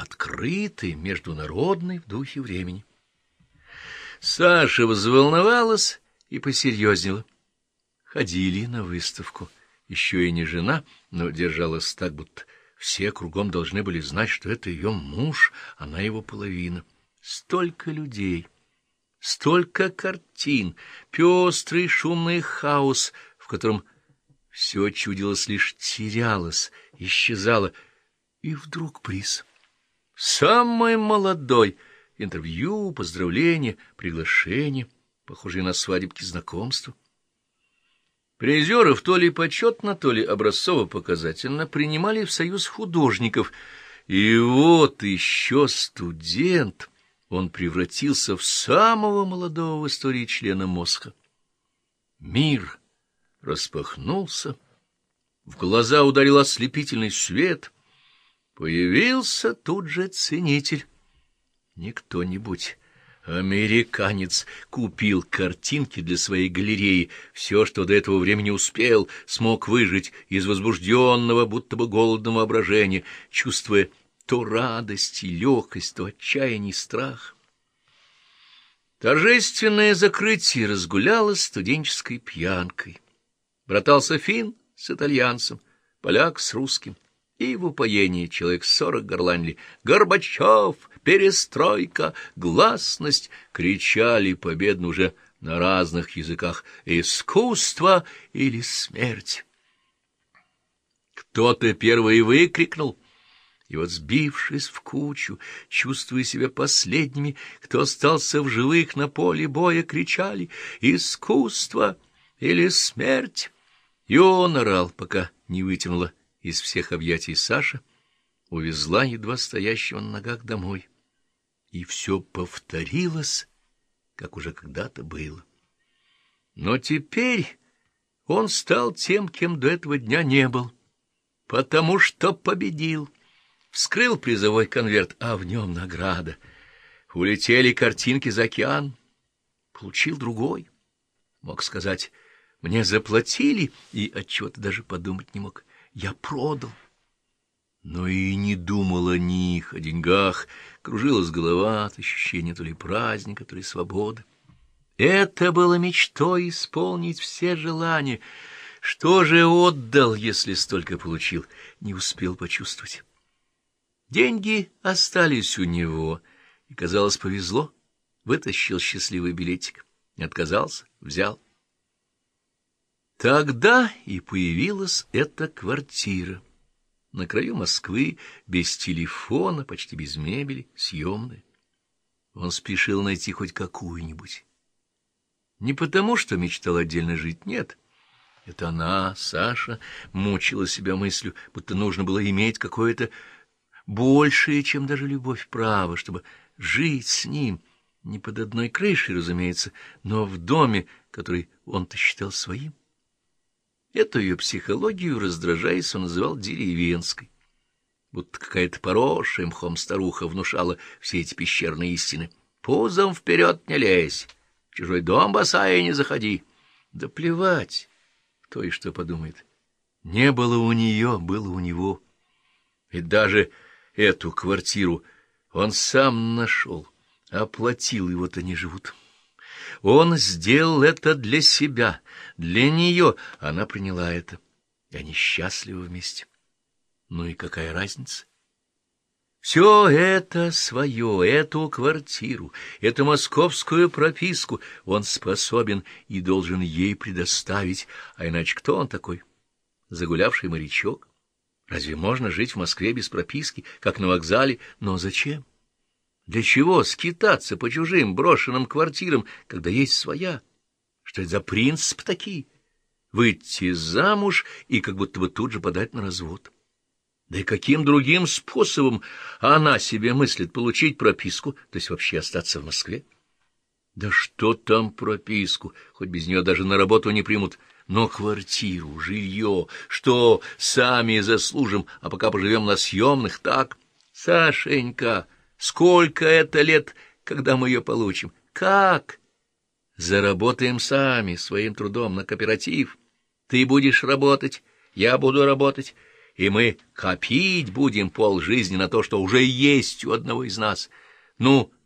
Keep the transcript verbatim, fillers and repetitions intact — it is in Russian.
открытый, международный в духе времени. Саша взволновалась и посерьезнела. Ходили на выставку. Еще и не жена, но держалась так, будто все кругом должны были знать, что это ее муж, она его половина. Столько людей, столько картин, пестрый шумный хаос, в котором все чудилось, лишь терялось, исчезало. И вдруг приз. Самый молодой. Интервью, поздравления, приглашения, похожие на свадебки знакомства. Призеров то ли почетно, то ли образцово-показательно принимали в союз художников. И вот еще студент, он превратился в самого молодого в истории члена Мосха. Мир распахнулся, в глаза ударил ослепительный свет. Появился тут же ценитель. Не кто-нибудь, американец, купил картинки для своей галереи. Все, что до этого времени успел, смог выжить из возбужденного, будто бы голодного воображения, чувствуя то радость и легкость, то отчаяние и страх. Торжественное закрытие разгулялось студенческой пьянкой. Братался финн с итальянцем, поляк с русским. И в упоении человек сорок горланили: «Горбачев! Перестройка! Гласность!» кричали победно уже на разных языках: «Искусство или смерть!» Кто-то первый выкрикнул, и вот, сбившись в кучу, чувствуя себя последними, кто остался в живых на поле боя, кричали: «Искусство или смерть!» И он орал, пока не вытянуло из всех объятий Саша, увезла едва стоящего на ногах домой. И все повторилось, как уже когда-то было. Но теперь он стал тем, кем до этого дня не был, потому что победил. Вскрыл призовой конверт, а в нем награда. Улетели картинки за океан. Получил другой. Мог сказать: «Мне заплатили», и отчего-то даже подумать не мог. Я продал. Но и не думал о них, о деньгах. Кружилась голова от ощущения то ли праздника, то ли свободы. Это было мечтой исполнить все желания. Что же отдал, если столько получил? Не успел почувствовать. Деньги остались у него, и, казалось, повезло. Вытащил счастливый билетик. Не отказался, взял. Тогда и появилась эта квартира. На краю Москвы, без телефона, почти без мебели, съемная. Он спешил найти хоть какую-нибудь. Не потому, что мечтал отдельно жить, нет. Это она, Саша, мучила себя мыслью, будто нужно было иметь какое-то большее, чем даже любовь, право, чтобы жить с ним, не под одной крышей, разумеется, но в доме, который он-то считал своим. Эту ее психологию, раздражаясь, он называл деревенской. Будто какая-то поросшая мхом старуха внушала все эти пещерные истины. «Пузом вперед не лезь, в чужой дом босая не заходи». Да плевать, кто и что подумает. Не было у нее, было у него. И даже эту квартиру он сам нашел, оплатил, и вот они живут. Он сделал это для себя, для нее. Она приняла это, и они счастливы вместе. Ну и какая разница? Все это свое, эту квартиру, эту московскую прописку он способен и должен ей предоставить. А иначе кто он такой? Загулявший морячок? Разве можно жить в Москве без прописки, как на вокзале? Но зачем? Для чего скитаться по чужим брошенным квартирам, когда есть своя? Что это за принцип такие? Выйти замуж и как будто бы тут же подать на развод. Да и каким другим способом она себе мыслит получить прописку, то есть вообще остаться в Москве? Да что там прописку, хоть без нее даже на работу не примут. Но квартиру, жилье, что сами заслужим, а пока поживем на съемных, так? Сашенька... Сколько это лет, когда мы ее получим? Как? Заработаем сами, своим трудом, на кооператив. Ты будешь работать, я буду работать. и мы копить будем полжизни на то, что уже есть у одного из нас. Ну,